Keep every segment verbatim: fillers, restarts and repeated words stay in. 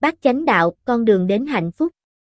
Bát chánh đạo, con đường đến hạnh phúc.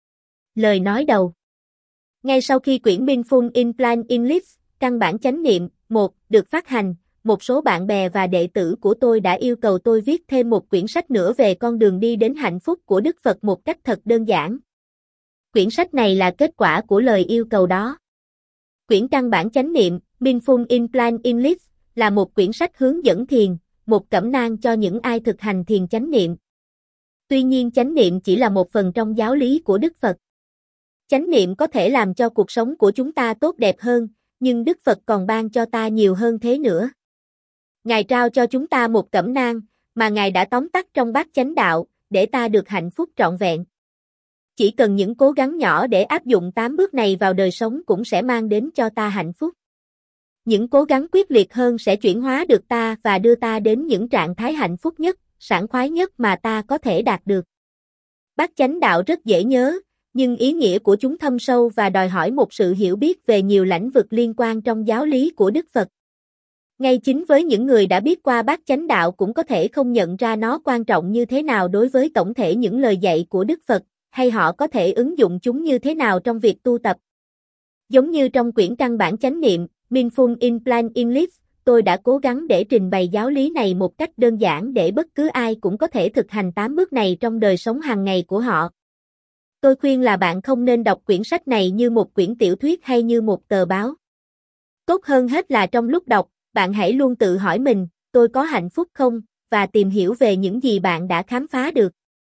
Lời nói đầu. Ngay sau khi quyển Mindful in Plain English, căn bản chánh niệm, một, được phát hành, một số bạn bè và đệ tử của tôi đã yêu cầu tôi viết thêm một quyển sách nữa về con đường đi đến hạnh phúc của Đức Phật một cách thật đơn giản. Quyển sách này là kết quả của lời yêu cầu đó. Quyển căn bản chánh niệm, Mindful in Plain English, là một quyển sách hướng dẫn thiền, một cẩm nang cho những ai thực hành thiền chánh niệm. Tuy nhiên chánh niệm chỉ là một phần trong giáo lý của Đức Phật. Chánh niệm có thể làm cho cuộc sống của chúng ta tốt đẹp hơn, nhưng Đức Phật còn ban cho ta nhiều hơn thế nữa. Ngài trao cho chúng ta một cẩm nang, mà Ngài đã tóm tắt trong bát chánh đạo, để ta được hạnh phúc trọn vẹn. Chỉ cần những cố gắng nhỏ để áp dụng tám bước này vào đời sống cũng sẽ mang đến cho ta hạnh phúc. Những cố gắng quyết liệt hơn sẽ chuyển hóa được ta và đưa ta đến những trạng thái hạnh phúc nhất, sảng khoái nhất mà ta có thể đạt được. Bát chánh đạo rất dễ nhớ, nhưng ý nghĩa của chúng thâm sâu và đòi hỏi một sự hiểu biết về nhiều lĩnh vực liên quan trong giáo lý của Đức Phật. Ngay chính với những người đã biết qua bát chánh đạo cũng có thể không nhận ra nó quan trọng như thế nào đối với tổng thể những lời dạy của Đức Phật, hay họ có thể ứng dụng chúng như thế nào trong việc tu tập. Giống như trong quyển căn bản chánh niệm, Mindful in Plain English, tôi đã cố gắng để trình bày giáo lý này một cách đơn giản để bất cứ ai cũng có thể thực hành tám bước này trong đời sống hàng ngày của họ. Tôi khuyên là bạn không nên đọc quyển sách này như một quyển tiểu thuyết hay như một tờ báo. Tốt hơn hết là trong lúc đọc, bạn hãy luôn tự hỏi mình, tôi có hạnh phúc không, và tìm hiểu về những gì bạn đã khám phá được.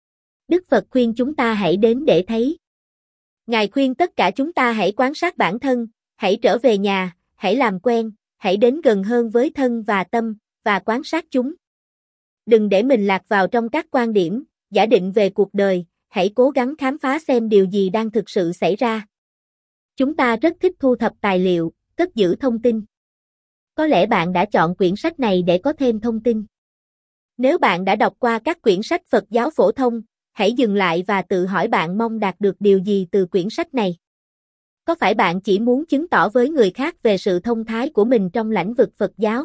Đức Phật khuyên chúng ta hãy đến để thấy. Ngài khuyên tất cả chúng ta hãy quan sát bản thân, hãy trở về nhà, hãy làm quen, hãy đến gần hơn với thân và tâm, và quan sát chúng. Đừng để mình lạc vào trong các quan điểm, giả định về cuộc đời, hãy cố gắng khám phá xem điều gì đang thực sự xảy ra. Chúng ta rất thích thu thập tài liệu, cất giữ thông tin. Có lẽ bạn đã chọn quyển sách này để có thêm thông tin. Nếu bạn đã đọc qua các quyển sách Phật giáo phổ thông, hãy dừng lại và tự hỏi bạn mong đạt được điều gì từ quyển sách này. Có phải bạn chỉ muốn chứng tỏ với người khác về sự thông thái của mình trong lĩnh vực Phật giáo?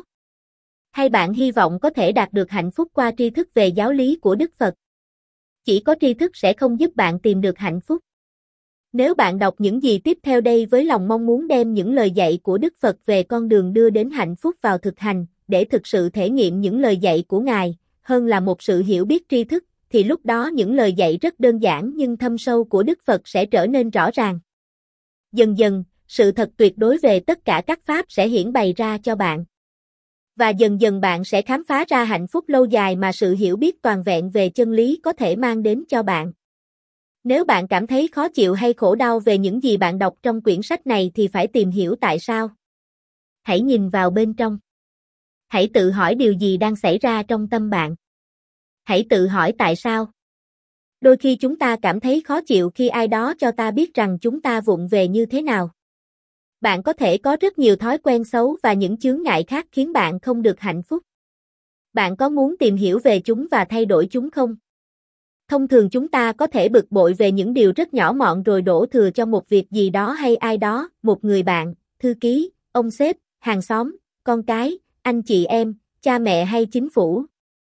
Hay bạn hy vọng có thể đạt được hạnh phúc qua tri thức về giáo lý của Đức Phật? Chỉ có tri thức sẽ không giúp bạn tìm được hạnh phúc. Nếu bạn đọc những gì tiếp theo đây với lòng mong muốn đem những lời dạy của Đức Phật về con đường đưa đến hạnh phúc vào thực hành, để thực sự thể nghiệm những lời dạy của Ngài, hơn là một sự hiểu biết tri thức, thì lúc đó những lời dạy rất đơn giản nhưng thâm sâu của Đức Phật sẽ trở nên rõ ràng. Dần dần, sự thật tuyệt đối về tất cả các pháp sẽ hiển bày ra cho bạn. Và dần dần bạn sẽ khám phá ra hạnh phúc lâu dài mà sự hiểu biết toàn vẹn về chân lý có thể mang đến cho bạn. Nếu bạn cảm thấy khó chịu hay khổ đau về những gì bạn đọc trong quyển sách này thì phải tìm hiểu tại sao. Hãy nhìn vào bên trong. Hãy tự hỏi điều gì đang xảy ra trong tâm bạn. Hãy tự hỏi tại sao. Đôi khi chúng ta cảm thấy khó chịu khi ai đó cho ta biết rằng chúng ta vụng về như thế nào. Bạn có thể có rất nhiều thói quen xấu và những chướng ngại khác khiến bạn không được hạnh phúc. Bạn có muốn tìm hiểu về chúng và thay đổi chúng không? Thông thường chúng ta có thể bực bội về những điều rất nhỏ mọn rồi đổ thừa cho một việc gì đó hay ai đó, một người bạn, thư ký, ông sếp, hàng xóm, con cái, anh chị em, cha mẹ hay chính phủ.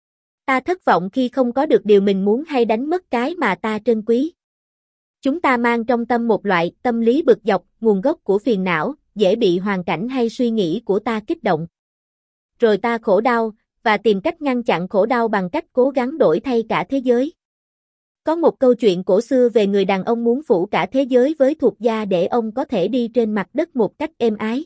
Ta thất vọng khi không có được điều mình muốn hay đánh mất cái mà ta trân quý. Chúng ta mang trong tâm một loại tâm lý bực dọc, nguồn gốc của phiền não, dễ bị hoàn cảnh hay suy nghĩ của ta kích động. Rồi ta khổ đau, và tìm cách ngăn chặn khổ đau bằng cách cố gắng đổi thay cả thế giới. Có một câu chuyện cổ xưa về người đàn ông muốn phủ cả thế giới với thuộc da để ông có thể đi trên mặt đất một cách êm ái.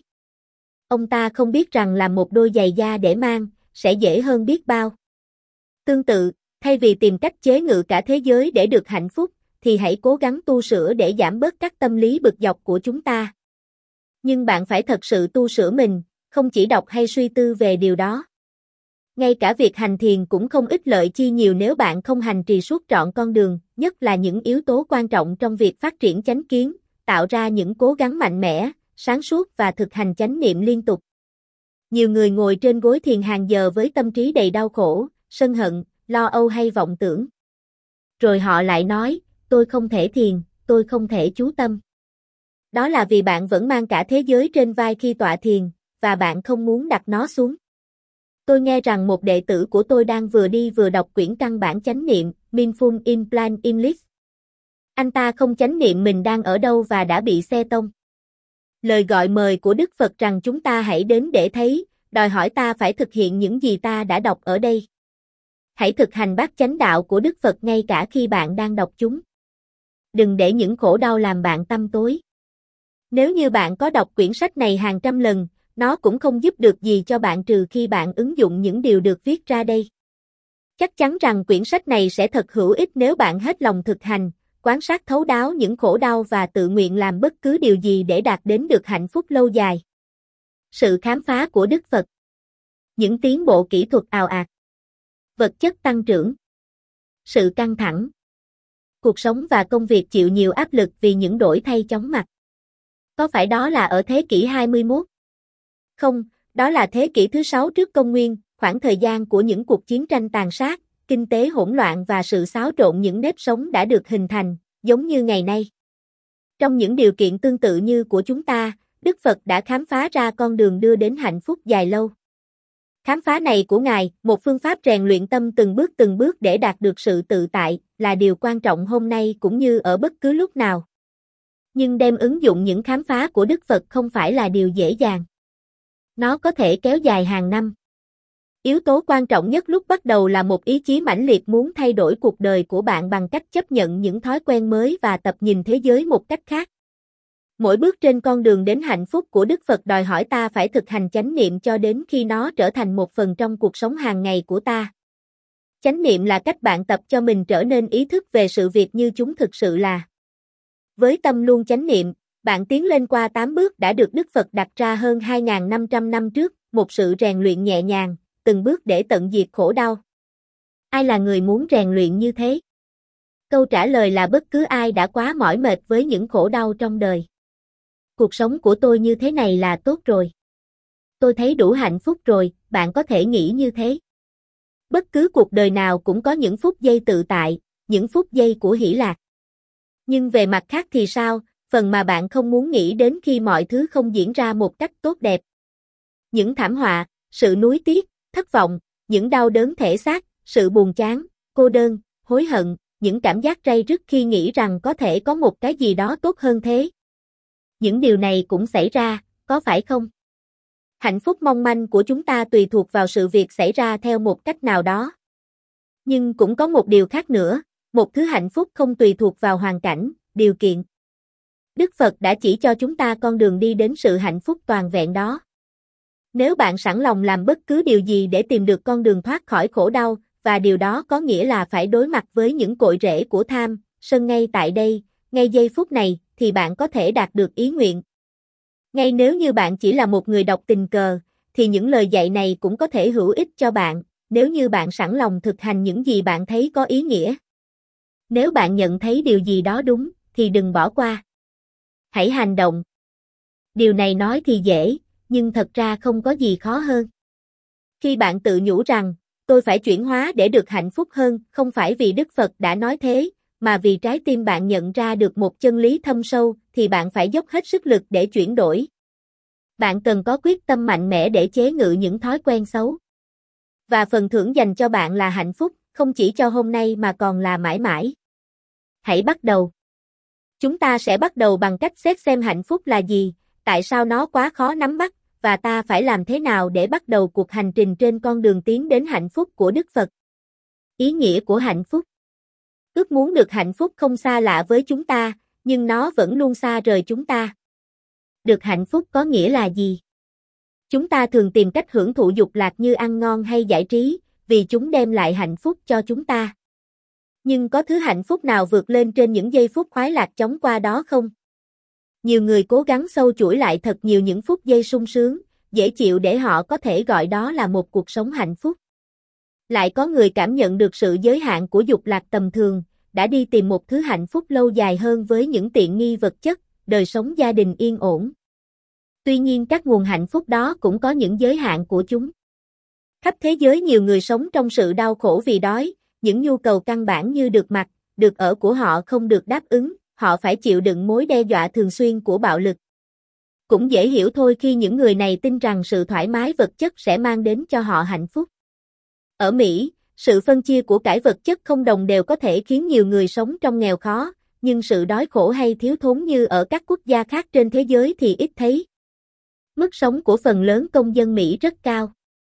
Ông ta không biết rằng làm một đôi giày da để mang, sẽ dễ hơn biết bao. Tương tự, thay vì tìm cách chế ngự cả thế giới để được hạnh phúc, thì hãy cố gắng tu sửa để giảm bớt các tâm lý bực dọc của chúng ta. Nhưng bạn phải thật sự tu sửa mình, không chỉ đọc hay suy tư về điều đó. Ngay cả việc hành thiền cũng không ích lợi chi nhiều nếu bạn không hành trì suốt trọn con đường, nhất là những yếu tố quan trọng trong việc phát triển chánh kiến, tạo ra những cố gắng mạnh mẽ, sáng suốt và thực hành chánh niệm liên tục. Nhiều người ngồi trên gối thiền hàng giờ với tâm trí đầy đau khổ, sân hận, lo âu hay vọng tưởng. Rồi họ lại nói, tôi không thể thiền, tôi không thể chú tâm. Đó là vì bạn vẫn mang cả thế giới trên vai khi tọa thiền, và bạn không muốn đặt nó xuống. Tôi nghe rằng một đệ tử của tôi đang vừa đi vừa đọc quyển căn bản chánh niệm, Minh Phung Implant English. Anh ta không chánh niệm mình đang ở đâu và đã bị xe tông. Lời gọi mời của Đức Phật rằng chúng ta hãy đến để thấy, đòi hỏi ta phải thực hiện những gì ta đã đọc ở đây. Hãy thực hành bát chánh đạo của Đức Phật ngay cả khi bạn đang đọc chúng. Đừng để những khổ đau làm bạn tăm tối. Nếu như bạn có đọc quyển sách này hàng trăm lần, nó cũng không giúp được gì cho bạn trừ khi bạn ứng dụng những điều được viết ra đây. Chắc chắn rằng quyển sách này sẽ thật hữu ích nếu bạn hết lòng thực hành, quan sát thấu đáo những khổ đau và tự nguyện làm bất cứ điều gì để đạt đến được hạnh phúc lâu dài. Sự khám phá của Đức Phật. Những tiến bộ kỹ thuật ào ạt. Vật chất tăng trưởng. Sự căng thẳng. Cuộc sống và công việc chịu nhiều áp lực vì những đổi thay chóng mặt. Có phải đó là ở thế kỷ hai mươi mốt? Không, đó là thế kỷ thứ sáu trước công nguyên, khoảng thời gian của những cuộc chiến tranh tàn sát, kinh tế hỗn loạn và sự xáo trộn những nếp sống đã được hình thành, giống như ngày nay. Trong những điều kiện tương tự như của chúng ta, Đức Phật đã khám phá ra con đường đưa đến hạnh phúc dài lâu. Khám phá này của Ngài, một phương pháp rèn luyện tâm từng bước từng bước để đạt được sự tự tại, là điều quan trọng hôm nay cũng như ở bất cứ lúc nào. Nhưng đem ứng dụng những khám phá của Đức Phật không phải là điều dễ dàng. Nó có thể kéo dài hàng năm. Yếu tố quan trọng nhất lúc bắt đầu là một ý chí mãnh liệt muốn thay đổi cuộc đời của bạn bằng cách chấp nhận những thói quen mới và tập nhìn thế giới một cách khác. Mỗi bước trên con đường đến hạnh phúc của Đức Phật đòi hỏi ta phải thực hành chánh niệm cho đến khi nó trở thành một phần trong cuộc sống hàng ngày của ta. Chánh niệm là cách bạn tập cho mình trở nên ý thức về sự việc như chúng thực sự là. Với tâm luôn chánh niệm, bạn tiến lên qua tám bước đã được Đức Phật đặt ra hơn hai nghìn năm trăm năm trước, một sự rèn luyện nhẹ nhàng, từng bước để tận diệt khổ đau. Ai là người muốn rèn luyện như thế? Câu trả lời là bất cứ ai đã quá mỏi mệt với những khổ đau trong đời. Cuộc sống của tôi như thế này là tốt rồi. Tôi thấy đủ hạnh phúc rồi, bạn có thể nghĩ như thế. Bất cứ cuộc đời nào cũng có những phút giây tự tại, những phút giây của hỷ lạc. Nhưng về mặt khác thì sao, phần mà bạn không muốn nghĩ đến khi mọi thứ không diễn ra một cách tốt đẹp. Những thảm họa, sự nuối tiếc, thất vọng, những đau đớn thể xác, sự buồn chán, cô đơn, hối hận, những cảm giác ray rứt khi nghĩ rằng có thể có một cái gì đó tốt hơn thế. Những điều này cũng xảy ra, có phải không? Hạnh phúc mong manh của chúng ta tùy thuộc vào sự việc xảy ra theo một cách nào đó. Nhưng cũng có một điều khác nữa, một thứ hạnh phúc không tùy thuộc vào hoàn cảnh, điều kiện. Đức Phật đã chỉ cho chúng ta con đường đi đến sự hạnh phúc toàn vẹn đó. Nếu bạn sẵn lòng làm bất cứ điều gì để tìm được con đường thoát khỏi khổ đau, và điều đó có nghĩa là phải đối mặt với những cội rễ của tham, sân ngay tại đây, ngay giây phút này, thì bạn có thể đạt được ý nguyện. Ngay nếu như bạn chỉ là một người đọc tình cờ, thì những lời dạy này cũng có thể hữu ích cho bạn, nếu như bạn sẵn lòng thực hành những gì bạn thấy có ý nghĩa. Nếu bạn nhận thấy điều gì đó đúng, thì đừng bỏ qua. Hãy hành động. Điều này nói thì dễ, nhưng thật ra không có gì khó hơn. Khi bạn tự nhủ rằng, tôi phải chuyển hóa để được hạnh phúc hơn, không phải vì Đức Phật đã nói thế, mà vì trái tim bạn nhận ra được một chân lý thâm sâu, thì bạn phải dốc hết sức lực để chuyển đổi. Bạn cần có quyết tâm mạnh mẽ để chế ngự những thói quen xấu. Và phần thưởng dành cho bạn là hạnh phúc, không chỉ cho hôm nay mà còn là mãi mãi. Hãy bắt đầu. Chúng ta sẽ bắt đầu bằng cách xét xem hạnh phúc là gì, tại sao nó quá khó nắm bắt, và ta phải làm thế nào để bắt đầu cuộc hành trình trên con đường tiến đến hạnh phúc của Đức Phật. Ý nghĩa của hạnh phúc. Ước muốn được hạnh phúc không xa lạ với chúng ta, nhưng nó vẫn luôn xa rời chúng ta. Được hạnh phúc có nghĩa là gì? Chúng ta thường tìm cách hưởng thụ dục lạc như ăn ngon hay giải trí, vì chúng đem lại hạnh phúc cho chúng ta. Nhưng có thứ hạnh phúc nào vượt lên trên những giây phút khoái lạc chóng qua đó không? Nhiều người cố gắng sâu chuỗi lại thật nhiều những phút giây sung sướng, dễ chịu để họ có thể gọi đó là một cuộc sống hạnh phúc. Lại có người cảm nhận được sự giới hạn của dục lạc tầm thường, đã đi tìm một thứ hạnh phúc lâu dài hơn với những tiện nghi vật chất, đời sống gia đình yên ổn. Tuy nhiên các nguồn hạnh phúc đó cũng có những giới hạn của chúng. Khắp thế giới nhiều người sống trong sự đau khổ vì đói, những nhu cầu căn bản như được mặc, được ở của họ không được đáp ứng, họ phải chịu đựng mối đe dọa thường xuyên của bạo lực. Cũng dễ hiểu thôi khi những người này tin rằng sự thoải mái vật chất sẽ mang đến cho họ hạnh phúc. Ở Mỹ, Sự phân chia của cải vật chất không đồng đều có thể khiến nhiều người sống trong nghèo khó, nhưng sự đói khổ hay thiếu thốn như ở các quốc gia khác trên thế giới thì ít thấy. Mức sống của phần lớn công dân Mỹ rất cao.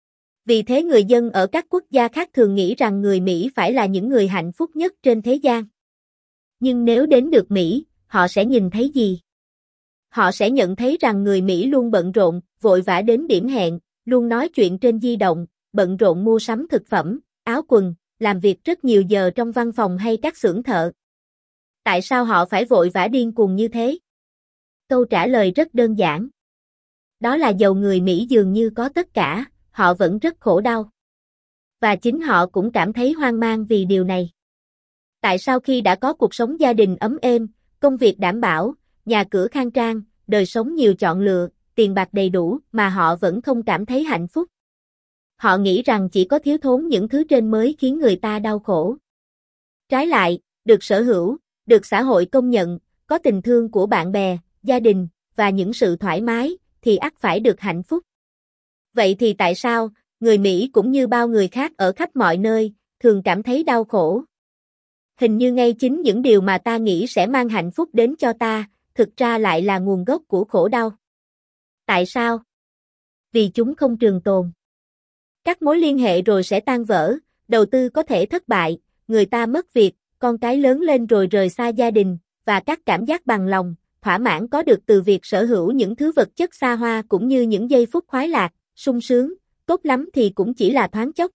Vì thế người dân ở các quốc gia khác thường nghĩ rằng người Mỹ phải là những người hạnh phúc nhất trên thế gian. Nhưng nếu đến được Mỹ, họ sẽ nhìn thấy gì? Họ sẽ nhận thấy rằng người Mỹ luôn bận rộn, vội vã đến điểm hẹn, luôn nói chuyện trên di động, bận rộn mua sắm thực phẩm, áo quần, làm việc rất nhiều giờ trong văn phòng hay các xưởng thợ. Tại sao họ phải vội vã điên cuồng như thế? Câu trả lời rất đơn giản. Đó là dầu người Mỹ dường như có tất cả, họ vẫn rất khổ đau. Và chính họ cũng cảm thấy hoang mang vì điều này. Tại sao khi đã có cuộc sống gia đình ấm êm, công việc đảm bảo, nhà cửa khang trang, đời sống nhiều chọn lựa, tiền bạc đầy đủ mà họ vẫn không cảm thấy hạnh phúc? Họ nghĩ rằng chỉ có thiếu thốn những thứ trên mới khiến người ta đau khổ. Trái lại, được sở hữu, được xã hội công nhận, có tình thương của bạn bè, gia đình, và những sự thoải mái, thì ắt phải được hạnh phúc. Vậy thì tại sao, người Mỹ cũng như bao người khác ở khắp mọi nơi, thường cảm thấy đau khổ? Hình như ngay chính những điều mà ta nghĩ sẽ mang hạnh phúc đến cho ta, thực ra lại là nguồn gốc của khổ đau. Tại sao? Vì chúng không trường tồn. Các mối liên hệ rồi sẽ tan vỡ, đầu tư có thể thất bại, người ta mất việc, con cái lớn lên rồi rời xa gia đình, và các cảm giác bằng lòng, thỏa mãn có được từ việc sở hữu những thứ vật chất xa hoa cũng như những giây phút khoái lạc, sung sướng, tốt lắm thì cũng chỉ là thoáng chốc.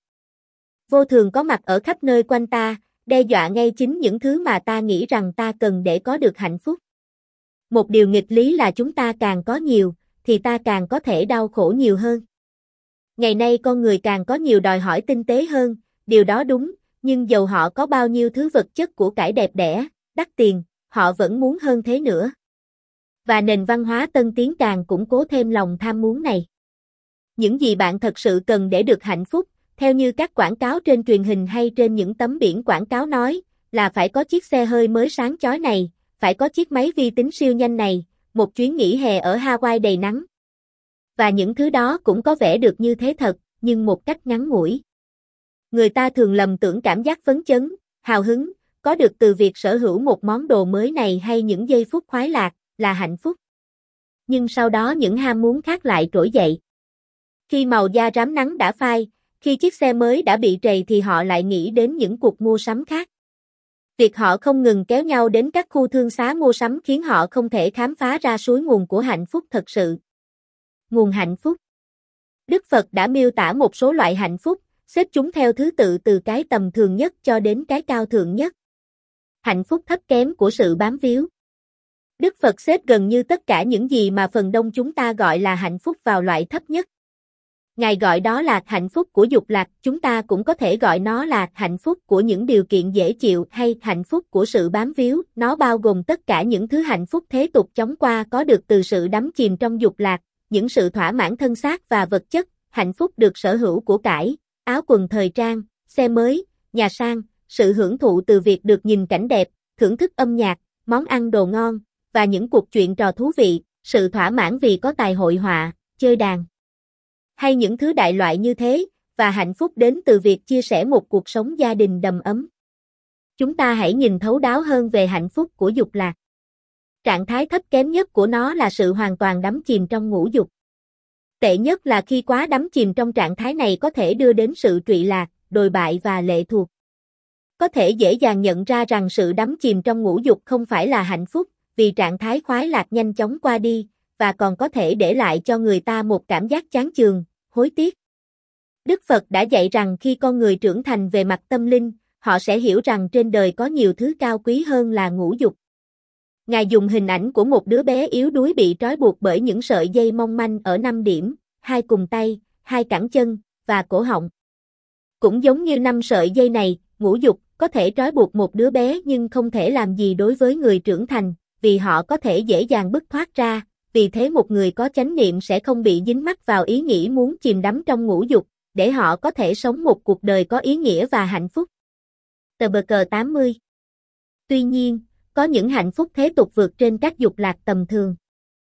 Vô thường có mặt ở khắp nơi quanh ta, đe dọa ngay chính những thứ mà ta nghĩ rằng ta cần để có được hạnh phúc. Một điều nghịch lý là chúng ta càng có nhiều, thì ta càng có thể đau khổ nhiều hơn. Ngày nay con người càng có nhiều đòi hỏi tinh tế hơn, điều đó đúng, nhưng dầu họ có bao nhiêu thứ vật chất của cải đẹp đẽ, đắt tiền, họ vẫn muốn hơn thế nữa. Và nền văn hóa tân tiến càng củng cố thêm lòng tham muốn này. Những gì bạn thật sự cần để được hạnh phúc, theo như các quảng cáo trên truyền hình hay trên những tấm biển quảng cáo nói, là phải có chiếc xe hơi mới sáng chói này, phải có chiếc máy vi tính siêu nhanh này, một chuyến nghỉ hè ở Hawaii đầy nắng. Và những thứ đó cũng có vẻ được như thế thật, nhưng một cách ngắn ngủi. Người ta thường lầm tưởng cảm giác phấn chấn, hào hứng, có được từ việc sở hữu một món đồ mới này hay những giây phút khoái lạc, là hạnh phúc. Nhưng sau đó những ham muốn khác lại trỗi dậy. Khi màu da rám nắng đã phai, khi chiếc xe mới đã bị trầy thì họ lại nghĩ đến những cuộc mua sắm khác. Việc họ không ngừng kéo nhau đến các khu thương xá mua sắm khiến họ không thể khám phá ra suối nguồn của hạnh phúc thật sự. Nguồn hạnh phúc. Đức Phật đã miêu tả một số loại hạnh phúc, xếp chúng theo thứ tự từ cái tầm thường nhất cho đến cái cao thượng nhất. Hạnh phúc thấp kém của sự bám víu. Đức Phật xếp gần như tất cả những gì mà phần đông chúng ta gọi là hạnh phúc vào loại thấp nhất. Ngài gọi đó là hạnh phúc của dục lạc, chúng ta cũng có thể gọi nó là hạnh phúc của những điều kiện dễ chịu hay hạnh phúc của sự bám víu, nó bao gồm tất cả những thứ hạnh phúc thế tục chóng qua có được từ sự đắm chìm trong dục lạc, những sự thỏa mãn thân xác và vật chất, hạnh phúc được sở hữu của cải, áo quần thời trang, xe mới, nhà sang, sự hưởng thụ từ việc được nhìn cảnh đẹp, thưởng thức âm nhạc, món ăn đồ ngon, và những cuộc chuyện trò thú vị, sự thỏa mãn vì có tài hội họa, chơi đàn. Hay những thứ đại loại như thế, và hạnh phúc đến từ việc chia sẻ một cuộc sống gia đình đầm ấm. Chúng ta hãy nhìn thấu đáo hơn về hạnh phúc của dục lạc. Trạng thái thấp kém nhất của nó là sự hoàn toàn đắm chìm trong ngũ dục. Tệ nhất là khi quá đắm chìm trong trạng thái này có thể đưa đến sự trụy lạc, đồi bại và lệ thuộc. Có thể dễ dàng nhận ra rằng sự đắm chìm trong ngũ dục không phải là hạnh phúc, vì trạng thái khoái lạc nhanh chóng qua đi, và còn có thể để lại cho người ta một cảm giác chán chường, hối tiếc. Đức Phật đã dạy rằng khi con người trưởng thành về mặt tâm linh, họ sẽ hiểu rằng trên đời có nhiều thứ cao quý hơn là ngũ dục. Ngài dùng hình ảnh của một đứa bé yếu đuối bị trói buộc bởi những sợi dây mong manh ở năm điểm, hai cùng tay, hai cẳng chân, và cổ họng. Cũng giống như năm sợi dây này, ngũ dục có thể trói buộc một đứa bé nhưng không thể làm gì đối với người trưởng thành, vì họ có thể dễ dàng bứt thoát ra, vì thế một người có chánh niệm sẽ không bị dính mắc vào ý nghĩ muốn chìm đắm trong ngũ dục, để họ có thể sống một cuộc đời có ý nghĩa và hạnh phúc. Tờ bờ cờ tám mươi. Tuy nhiên, có những hạnh phúc thế tục vượt trên các dục lạc tầm thường.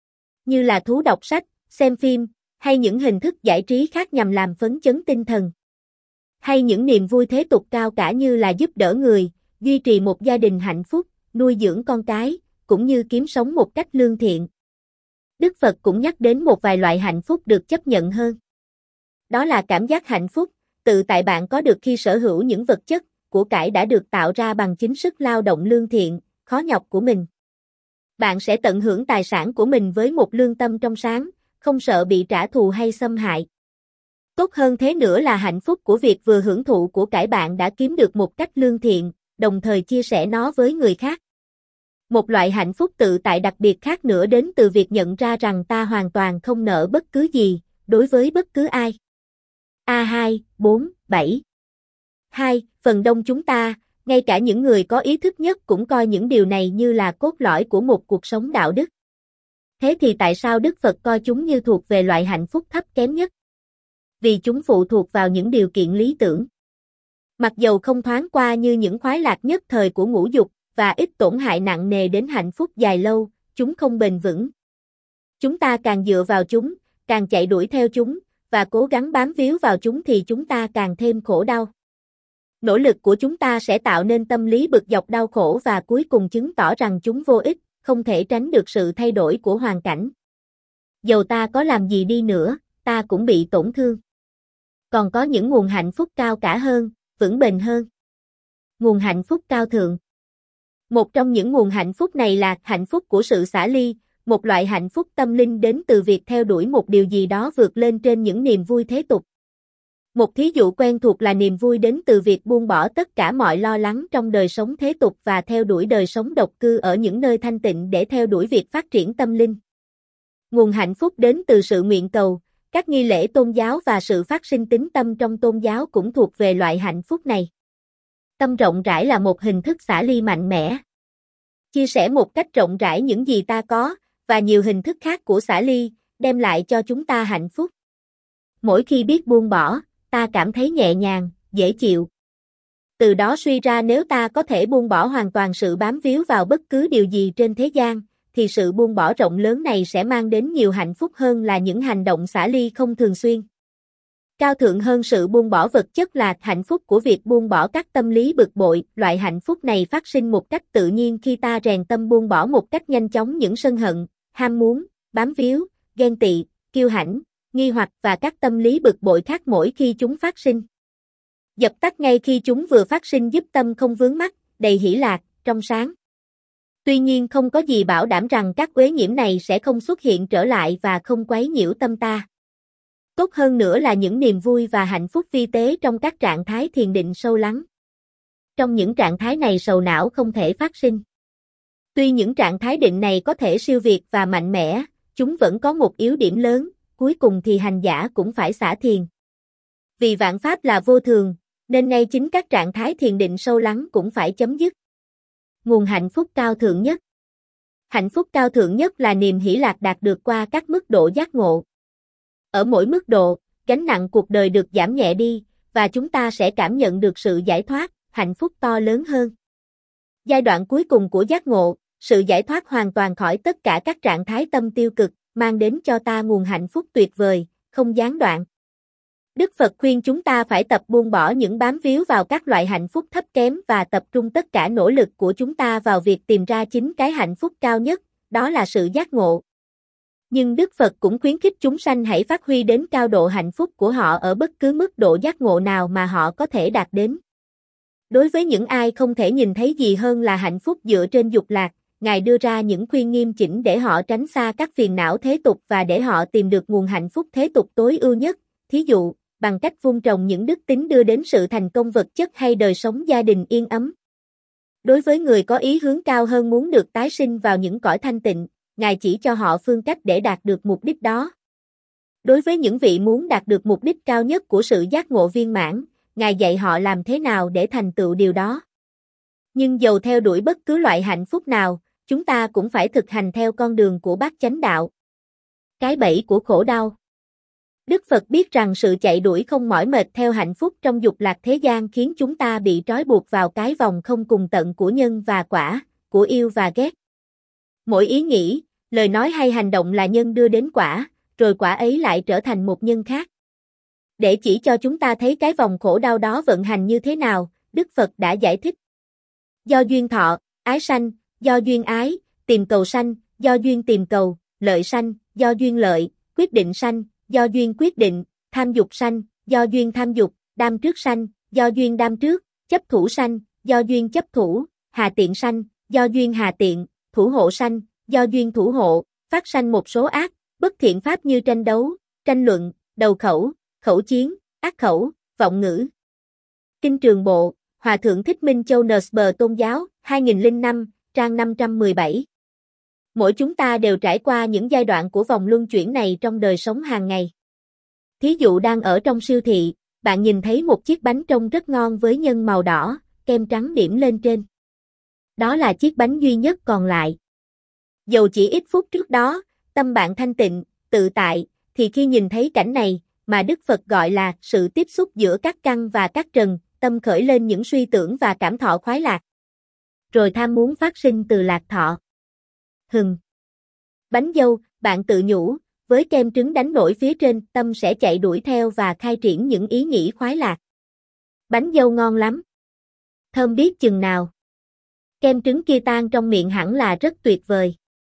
Như là thú đọc sách, xem phim, hay những hình thức giải trí khác nhằm làm phấn chấn tinh thần. Hay những niềm vui thế tục cao cả như là giúp đỡ người, duy trì một gia đình hạnh phúc, nuôi dưỡng con cái, cũng như kiếm sống một cách lương thiện. Đức Phật cũng nhắc đến một vài loại hạnh phúc được chấp nhận hơn. Đó là cảm giác hạnh phúc, tự tại bạn có được khi sở hữu những vật chất, của cải đã được tạo ra bằng chính sức lao động lương thiện, khó nhọc của mình. Bạn sẽ tận hưởng tài sản của mình với một lương tâm trong sáng, không sợ bị trả thù hay xâm hại. Tốt hơn thế nữa là hạnh phúc của việc vừa hưởng thụ của cải bạn đã kiếm được một cách lương thiện, đồng thời chia sẻ nó với người khác. Một loại hạnh phúc tự tại đặc biệt khác nữa đến từ việc nhận ra rằng ta hoàn toàn không nợ bất cứ gì, đối với bất cứ ai. A hai, bốn, bảy. hai. Phần đông chúng ta, ngay cả những người có ý thức nhất cũng coi những điều này như là cốt lõi của một cuộc sống đạo đức. Thế thì tại sao Đức Phật coi chúng như thuộc về loại hạnh phúc thấp kém nhất? Vì chúng phụ thuộc vào những điều kiện lý tưởng. Mặc dầu không thoáng qua như những khoái lạc nhất thời của ngũ dục, và ít tổn hại nặng nề đến hạnh phúc dài lâu, chúng không bền vững. Chúng ta càng dựa vào chúng, càng chạy đuổi theo chúng, và cố gắng bám víu vào chúng thì chúng ta càng thêm khổ đau. Nỗ lực của chúng ta sẽ tạo nên tâm lý bực dọc đau khổ và cuối cùng chứng tỏ rằng chúng vô ích, không thể tránh được sự thay đổi của hoàn cảnh. Dầu ta có làm gì đi nữa, ta cũng bị tổn thương. Còn có những nguồn hạnh phúc cao cả hơn, vững bền hơn. Nguồn hạnh phúc cao thượng. Một trong những nguồn hạnh phúc này là hạnh phúc của sự xả ly, một loại hạnh phúc tâm linh đến từ việc theo đuổi một điều gì đó vượt lên trên những niềm vui thế tục. Một thí dụ quen thuộc là niềm vui đến từ việc buông bỏ tất cả mọi lo lắng trong đời sống thế tục và theo đuổi đời sống độc cư ở những nơi thanh tịnh để theo đuổi việc phát triển tâm linh. Nguồn hạnh phúc đến từ sự nguyện cầu, các nghi lễ tôn giáo và sự phát sinh tín tâm trong tôn giáo cũng thuộc về loại hạnh phúc này. Tâm rộng rãi là một hình thức xả ly mạnh mẽ. Chia sẻ một cách rộng rãi những gì ta có, và nhiều hình thức khác của xả ly, đem lại cho chúng ta hạnh phúc. Mỗi khi biết buông bỏ, ta cảm thấy nhẹ nhàng, dễ chịu. Từ đó suy ra nếu ta có thể buông bỏ hoàn toàn sự bám víu vào bất cứ điều gì trên thế gian, thì sự buông bỏ rộng lớn này sẽ mang đến nhiều hạnh phúc hơn là những hành động xả ly không thường xuyên. Cao thượng hơn sự buông bỏ vật chất là hạnh phúc của việc buông bỏ các tâm lý bực bội. Loại hạnh phúc này phát sinh một cách tự nhiên khi ta rèn tâm buông bỏ một cách nhanh chóng những sân hận, ham muốn, bám víu, ghen tị, kiêu hãnh, nghi hoặc và các tâm lý bực bội khác mỗi khi chúng phát sinh. Dập tắt ngay khi chúng vừa phát sinh giúp tâm không vướng mắc, đầy hỷ lạc, trong sáng. Tuy nhiên không có gì bảo đảm rằng các uế nhiễm này sẽ không xuất hiện trở lại và không quấy nhiễu tâm ta. Tốt hơn nữa là những niềm vui và hạnh phúc vi tế trong các trạng thái thiền định sâu lắng. Trong những trạng thái này sầu não không thể phát sinh. Tuy những trạng thái định này có thể siêu việt và mạnh mẽ, chúng vẫn có một yếu điểm lớn, cuối cùng thì hành giả cũng phải xả thiền. Vì vạn pháp là vô thường, nên ngay chính các trạng thái thiền định sâu lắng cũng phải chấm dứt. Nguồn hạnh phúc cao thượng nhất. Hạnh phúc cao thượng nhất là niềm hỷ lạc đạt được qua các mức độ giác ngộ. Ở mỗi mức độ, gánh nặng cuộc đời được giảm nhẹ đi, và chúng ta sẽ cảm nhận được sự giải thoát, hạnh phúc to lớn hơn. Giai đoạn cuối cùng của giác ngộ, sự giải thoát hoàn toàn khỏi tất cả các trạng thái tâm tiêu cực, mang đến cho ta nguồn hạnh phúc tuyệt vời, không gián đoạn. Đức Phật khuyên chúng ta phải tập buông bỏ những bám víu vào các loại hạnh phúc thấp kém và tập trung tất cả nỗ lực của chúng ta vào việc tìm ra chính cái hạnh phúc cao nhất, đó là sự giác ngộ. Nhưng Đức Phật cũng khuyến khích chúng sanh hãy phát huy đến cao độ hạnh phúc của họ ở bất cứ mức độ giác ngộ nào mà họ có thể đạt đến. Đối với những ai không thể nhìn thấy gì hơn là hạnh phúc dựa trên dục lạc, Ngài đưa ra những khuyên nghiêm chỉnh để họ tránh xa các phiền não thế tục và để họ tìm được nguồn hạnh phúc thế tục tối ưu nhất, thí dụ, bằng cách vun trồng những đức tính đưa đến sự thành công vật chất hay đời sống gia đình yên ấm. Đối với người có ý hướng cao hơn muốn được tái sinh vào những cõi thanh tịnh, Ngài chỉ cho họ phương cách để đạt được mục đích đó. Đối với những vị muốn đạt được mục đích cao nhất của sự giác ngộ viên mãn, Ngài dạy họ làm thế nào để thành tựu điều đó. Nhưng dầu theo đuổi bất cứ loại hạnh phúc nào, chúng ta cũng phải thực hành theo con đường của bát chánh đạo. Cái bẫy của khổ đau. Đức Phật biết rằng sự chạy đuổi không mỏi mệt theo hạnh phúc trong dục lạc thế gian khiến chúng ta bị trói buộc vào cái vòng không cùng tận của nhân và quả, của yêu và ghét. Mỗi ý nghĩ, lời nói hay hành động là nhân đưa đến quả, rồi quả ấy lại trở thành một nhân khác. Để chỉ cho chúng ta thấy cái vòng khổ đau đó vận hành như thế nào, Đức Phật đã giải thích. Do duyên thọ, ái sanh, do duyên ái, tìm cầu sanh, do duyên tìm cầu, lợi sanh, do duyên lợi, quyết định sanh, do duyên quyết định, tham dục sanh, do duyên tham dục, đam trước sanh, do duyên đam trước, chấp thủ sanh, do duyên chấp thủ, hà tiện sanh, do duyên hà tiện, thủ hộ sanh, do duyên thủ hộ, phát sanh một số ác, bất thiện pháp như tranh đấu, tranh luận, đầu khẩu, khẩu chiến, ác khẩu, vọng ngữ. Kinh Trường Bộ, Hòa Thượng Thích Minh Châu en ét bê Tôn giáo, hai nghìn lẻ năm, trang năm trăm mười bảy. Mỗi chúng ta đều trải qua những giai đoạn của vòng luân chuyển này trong đời sống hàng ngày. Thí dụ đang ở trong siêu thị, bạn nhìn thấy một chiếc bánh trông rất ngon với nhân màu đỏ, kem trắng điểm lên trên. Đó là chiếc bánh duy nhất còn lại. Dầu chỉ ít phút trước đó, tâm bạn thanh tịnh, tự tại, thì khi nhìn thấy cảnh này, mà Đức Phật gọi là sự tiếp xúc giữa các căn và các trần, tâm khởi lên những suy tưởng và cảm thọ khoái lạc. Rồi tham muốn phát sinh từ lạc thọ. Hừng. Bánh dâu, bạn tự nhủ, với kem trứng đánh nổi phía trên, tâm sẽ chạy đuổi theo và khai triển những ý nghĩ khoái lạc. Bánh dâu ngon lắm. Thơm biết chừng nào. Kem trứng kia tan trong miệng hẳn là rất tuyệt vời.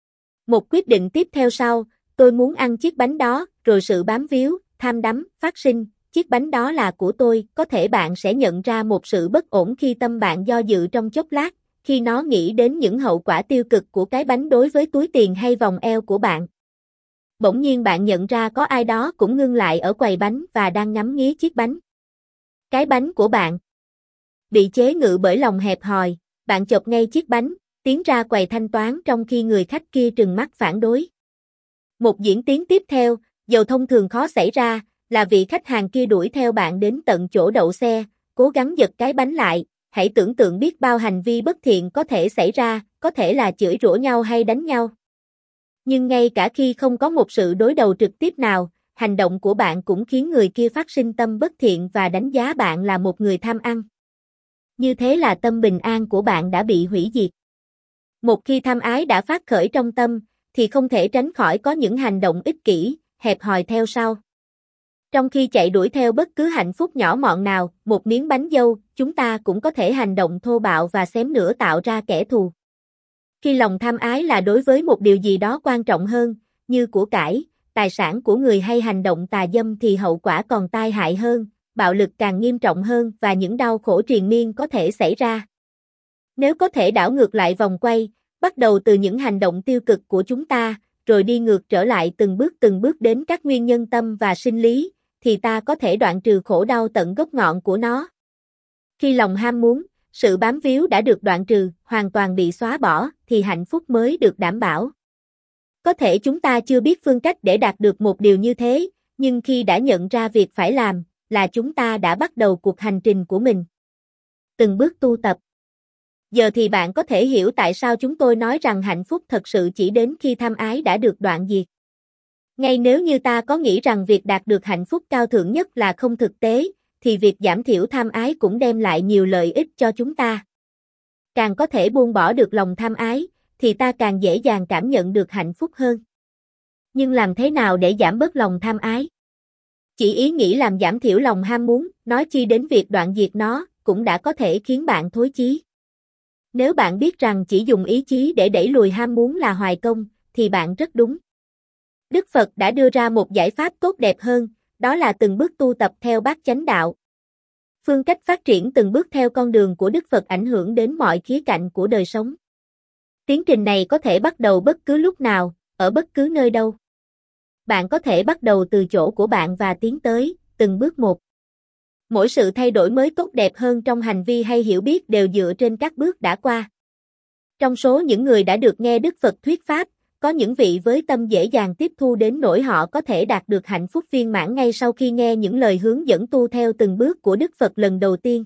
Một quyết định tiếp theo sau, tôi muốn ăn chiếc bánh đó, rồi sự bám víu, tham đắm, phát sinh, chiếc bánh đó là của tôi, có thể bạn sẽ nhận ra một sự bất ổn khi tâm bạn do dự trong chốc lát, khi nó nghĩ đến những hậu quả tiêu cực của cái bánh đối với túi tiền hay vòng eo của bạn. Bỗng nhiên bạn nhận ra có ai đó cũng ngưng lại ở quầy bánh và đang ngắm nghía chiếc bánh. Cái bánh của bạn. Bị chế ngự bởi lòng hẹp hòi, bạn chộp ngay chiếc bánh, tiến ra quầy thanh toán trong khi người khách kia trừng mắt phản đối. Một diễn tiến tiếp theo, dầu thông thường khó xảy ra, là vị khách hàng kia đuổi theo bạn đến tận chỗ đậu xe, cố gắng giật cái bánh lại. Hãy tưởng tượng biết bao hành vi bất thiện có thể xảy ra, có thể là chửi rủa nhau hay đánh nhau. Nhưng ngay cả khi không có một sự đối đầu trực tiếp nào, hành động của bạn cũng khiến người kia phát sinh tâm bất thiện và đánh giá bạn là một người tham ăn. Như thế là tâm bình an của bạn đã bị hủy diệt. Một khi tham ái đã phát khởi trong tâm, thì không thể tránh khỏi có những hành động ích kỷ, hẹp hòi theo sau. Trong khi chạy đuổi theo bất cứ hạnh phúc nhỏ mọn nào, một miếng bánh dâu, chúng ta cũng có thể hành động thô bạo và xém nữa tạo ra kẻ thù. Khi lòng tham ái là đối với một điều gì đó quan trọng hơn, như của cải, tài sản của người hay hành động tà dâm thì hậu quả còn tai hại hơn, bạo lực càng nghiêm trọng hơn và những đau khổ triền miên có thể xảy ra. Nếu có thể đảo ngược lại vòng quay, bắt đầu từ những hành động tiêu cực của chúng ta, rồi đi ngược trở lại từng bước từng bước đến các nguyên nhân tâm và sinh lý, thì ta có thể đoạn trừ khổ đau tận gốc ngọn của nó. Khi lòng ham muốn, sự bám víu đã được đoạn trừ, hoàn toàn bị xóa bỏ, thì hạnh phúc mới được đảm bảo. Có thể chúng ta chưa biết phương cách để đạt được một điều như thế, nhưng khi đã nhận ra việc phải làm, là chúng ta đã bắt đầu cuộc hành trình của mình. Từng bước tu tập. Giờ thì bạn có thể hiểu tại sao chúng tôi nói rằng hạnh phúc thật sự chỉ đến khi tham ái đã được đoạn diệt. Ngay nếu như ta có nghĩ rằng việc đạt được hạnh phúc cao thượng nhất là không thực tế, thì việc giảm thiểu tham ái cũng đem lại nhiều lợi ích cho chúng ta. Càng có thể buông bỏ được lòng tham ái, thì ta càng dễ dàng cảm nhận được hạnh phúc hơn. Nhưng làm thế nào để giảm bớt lòng tham ái? Chỉ ý nghĩ làm giảm thiểu lòng ham muốn, nói chi đến việc đoạn diệt nó, cũng đã có thể khiến bạn thối chí. Nếu bạn biết rằng chỉ dùng ý chí để đẩy lùi ham muốn là hoài công, thì bạn rất đúng. Đức Phật đã đưa ra một giải pháp tốt đẹp hơn, đó là từng bước tu tập theo bát chánh đạo. Phương cách phát triển từng bước theo con đường của Đức Phật ảnh hưởng đến mọi khía cạnh của đời sống. Tiến trình này có thể bắt đầu bất cứ lúc nào, ở bất cứ nơi đâu. Bạn có thể bắt đầu từ chỗ của bạn và tiến tới, từng bước một. Mỗi sự thay đổi mới tốt đẹp hơn trong hành vi hay hiểu biết đều dựa trên các bước đã qua. Trong số những người đã được nghe Đức Phật thuyết pháp, có những vị với tâm dễ dàng tiếp thu đến nỗi họ có thể đạt được hạnh phúc viên mãn ngay sau khi nghe những lời hướng dẫn tu theo từng bước của Đức Phật lần đầu tiên.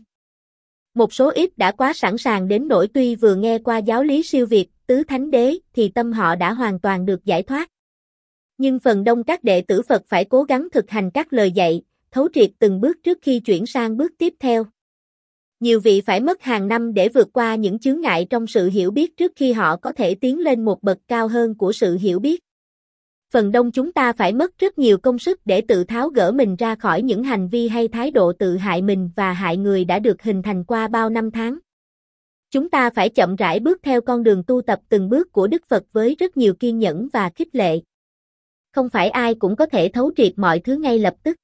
Một số ít đã quá sẵn sàng đến nỗi tuy vừa nghe qua giáo lý siêu việt, tứ thánh đế, thì tâm họ đã hoàn toàn được giải thoát. Nhưng phần đông các đệ tử Phật phải cố gắng thực hành các lời dạy, thấu triệt từng bước trước khi chuyển sang bước tiếp theo. Nhiều vị phải mất hàng năm để vượt qua những chướng ngại trong sự hiểu biết trước khi họ có thể tiến lên một bậc cao hơn của sự hiểu biết. Phần đông chúng ta phải mất rất nhiều công sức để tự tháo gỡ mình ra khỏi những hành vi hay thái độ tự hại mình và hại người đã được hình thành qua bao năm tháng. Chúng ta phải chậm rãi bước theo con đường tu tập từng bước của Đức Phật với rất nhiều kiên nhẫn và khích lệ. Không phải ai cũng có thể thấu triệt mọi thứ ngay lập tức.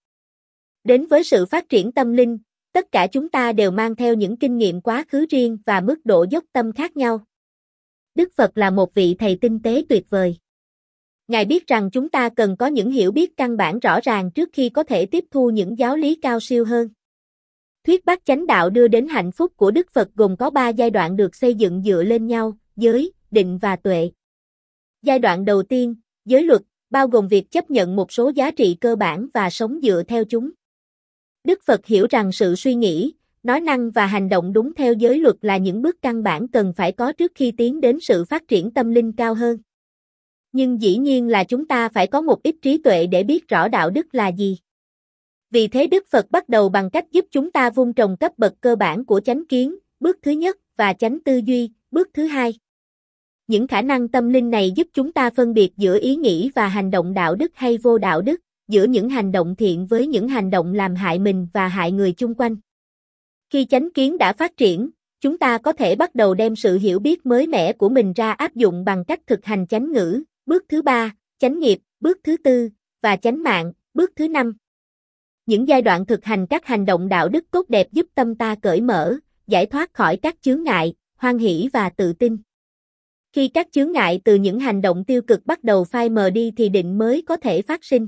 Đến với sự phát triển tâm linh, tất cả chúng ta đều mang theo những kinh nghiệm quá khứ riêng và mức độ dốc tâm khác nhau. Đức Phật là một vị thầy tinh tế tuyệt vời. Ngài biết rằng chúng ta cần có những hiểu biết căn bản rõ ràng trước khi có thể tiếp thu những giáo lý cao siêu hơn. Thuyết Bát Chánh Đạo đưa đến hạnh phúc của Đức Phật gồm có ba giai đoạn được xây dựng dựa lên nhau: giới, định và tuệ. Giai đoạn đầu tiên, giới luật, bao gồm việc chấp nhận một số giá trị cơ bản và sống dựa theo chúng. Đức Phật hiểu rằng sự suy nghĩ, nói năng và hành động đúng theo giới luật là những bước căn bản cần phải có trước khi tiến đến sự phát triển tâm linh cao hơn. Nhưng dĩ nhiên là chúng ta phải có một ít trí tuệ để biết rõ đạo đức là gì. Vì thế Đức Phật bắt đầu bằng cách giúp chúng ta vun trồng cấp bậc cơ bản của chánh kiến, bước thứ nhất, và chánh tư duy, bước thứ hai. Những khả năng tâm linh này giúp chúng ta phân biệt giữa ý nghĩ và hành động đạo đức hay vô đạo đức, giữa những hành động thiện với những hành động làm hại mình và hại người chung quanh. Khi chánh kiến đã phát triển, chúng ta có thể bắt đầu đem sự hiểu biết mới mẻ của mình ra áp dụng bằng cách thực hành chánh ngữ, bước thứ ba, chánh nghiệp, bước thứ tư, và chánh mạng, bước thứ năm. Những giai đoạn thực hành các hành động đạo đức tốt đẹp giúp tâm ta cởi mở, giải thoát khỏi các chướng ngại, hoan hỷ và tự tin. Khi các chướng ngại từ những hành động tiêu cực bắt đầu phai mờ đi thì định mới có thể phát sinh.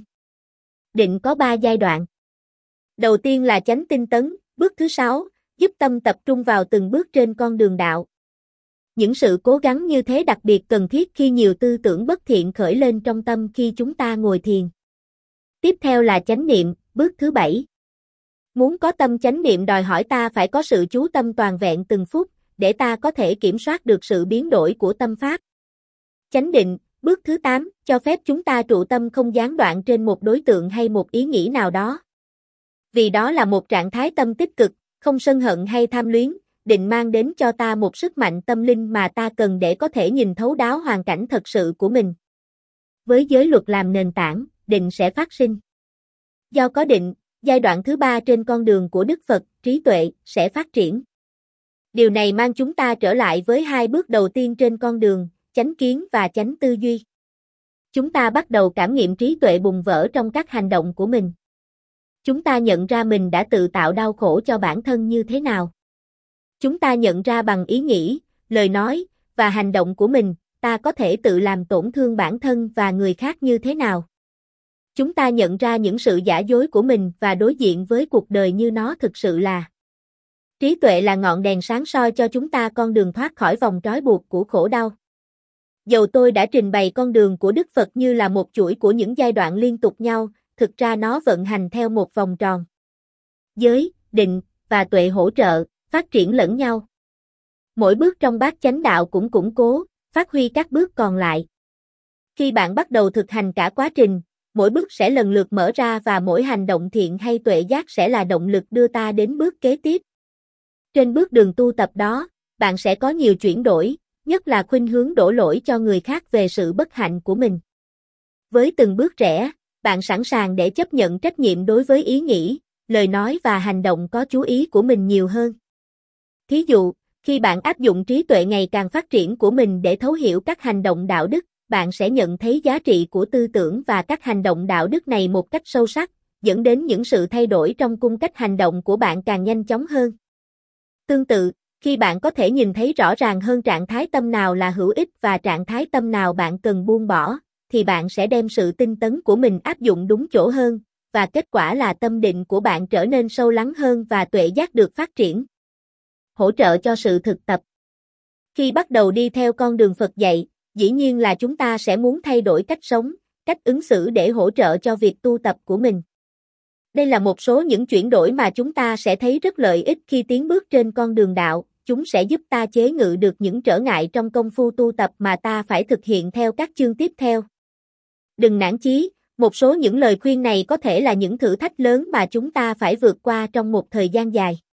Định có ba giai đoạn. Đầu tiên là chánh tinh tấn, bước thứ sáu, giúp tâm tập trung vào từng bước trên con đường đạo. Những sự cố gắng như thế đặc biệt cần thiết khi nhiều tư tưởng bất thiện khởi lên trong tâm khi chúng ta ngồi thiền. Tiếp theo là chánh niệm, bước thứ bảy. Muốn có tâm chánh niệm đòi hỏi ta phải có sự chú tâm toàn vẹn từng phút, để ta có thể kiểm soát được sự biến đổi của tâm pháp. Chánh định, bước thứ tám, cho phép chúng ta trụ tâm không gián đoạn trên một đối tượng hay một ý nghĩ nào đó. Vì đó là một trạng thái tâm tích cực, không sân hận hay tham luyến, định mang đến cho ta một sức mạnh tâm linh mà ta cần để có thể nhìn thấu đáo hoàn cảnh thật sự của mình. Với giới luật làm nền tảng, định sẽ phát sinh. Do có định, giai đoạn thứ ba trên con đường của Đức Phật, trí tuệ, sẽ phát triển. Điều này mang chúng ta trở lại với hai bước đầu tiên trên con đường, chánh kiến và chánh tư duy. Chúng ta bắt đầu cảm nghiệm trí tuệ bùng vỡ trong các hành động của mình. Chúng ta nhận ra mình đã tự tạo đau khổ cho bản thân như thế nào. Chúng ta nhận ra bằng ý nghĩ, lời nói, và hành động của mình, ta có thể tự làm tổn thương bản thân và người khác như thế nào. Chúng ta nhận ra những sự giả dối của mình và đối diện với cuộc đời như nó thực sự là. Trí tuệ là ngọn đèn sáng soi cho chúng ta con đường thoát khỏi vòng trói buộc của khổ đau. Dầu tôi đã trình bày con đường của Đức Phật như là một chuỗi của những giai đoạn liên tục nhau, thực ra nó vận hành theo một vòng tròn. Giới, định, và tuệ hỗ trợ, phát triển lẫn nhau. Mỗi bước trong bát chánh đạo cũng củng cố, phát huy các bước còn lại. Khi bạn bắt đầu thực hành cả quá trình, mỗi bước sẽ lần lượt mở ra và mỗi hành động thiện hay tuệ giác sẽ là động lực đưa ta đến bước kế tiếp. Trên bước đường tu tập đó, bạn sẽ có nhiều chuyển đổi, nhất là khuynh hướng đổ lỗi cho người khác về sự bất hạnh của mình. Với từng bước rẽ, bạn sẵn sàng để chấp nhận trách nhiệm đối với ý nghĩ, lời nói và hành động có chú ý của mình nhiều hơn. Thí dụ, khi bạn áp dụng trí tuệ ngày càng phát triển của mình để thấu hiểu các hành động đạo đức, bạn sẽ nhận thấy giá trị của tư tưởng và các hành động đạo đức này một cách sâu sắc, dẫn đến những sự thay đổi trong cung cách hành động của bạn càng nhanh chóng hơn. Tương tự, khi bạn có thể nhìn thấy rõ ràng hơn trạng thái tâm nào là hữu ích và trạng thái tâm nào bạn cần buông bỏ, thì bạn sẽ đem sự tinh tấn của mình áp dụng đúng chỗ hơn, và kết quả là tâm định của bạn trở nên sâu lắng hơn và tuệ giác được phát triển. Hỗ trợ cho sự thực tập. Khi bắt đầu đi theo con đường Phật dạy, dĩ nhiên là chúng ta sẽ muốn thay đổi cách sống, cách ứng xử để hỗ trợ cho việc tu tập của mình. Đây là một số những chuyển đổi mà chúng ta sẽ thấy rất lợi ích khi tiến bước trên con đường đạo, chúng sẽ giúp ta chế ngự được những trở ngại trong công phu tu tập mà ta phải thực hiện theo các chương tiếp theo. Đừng nản chí, một số những lời khuyên này có thể là những thử thách lớn mà chúng ta phải vượt qua trong một thời gian dài.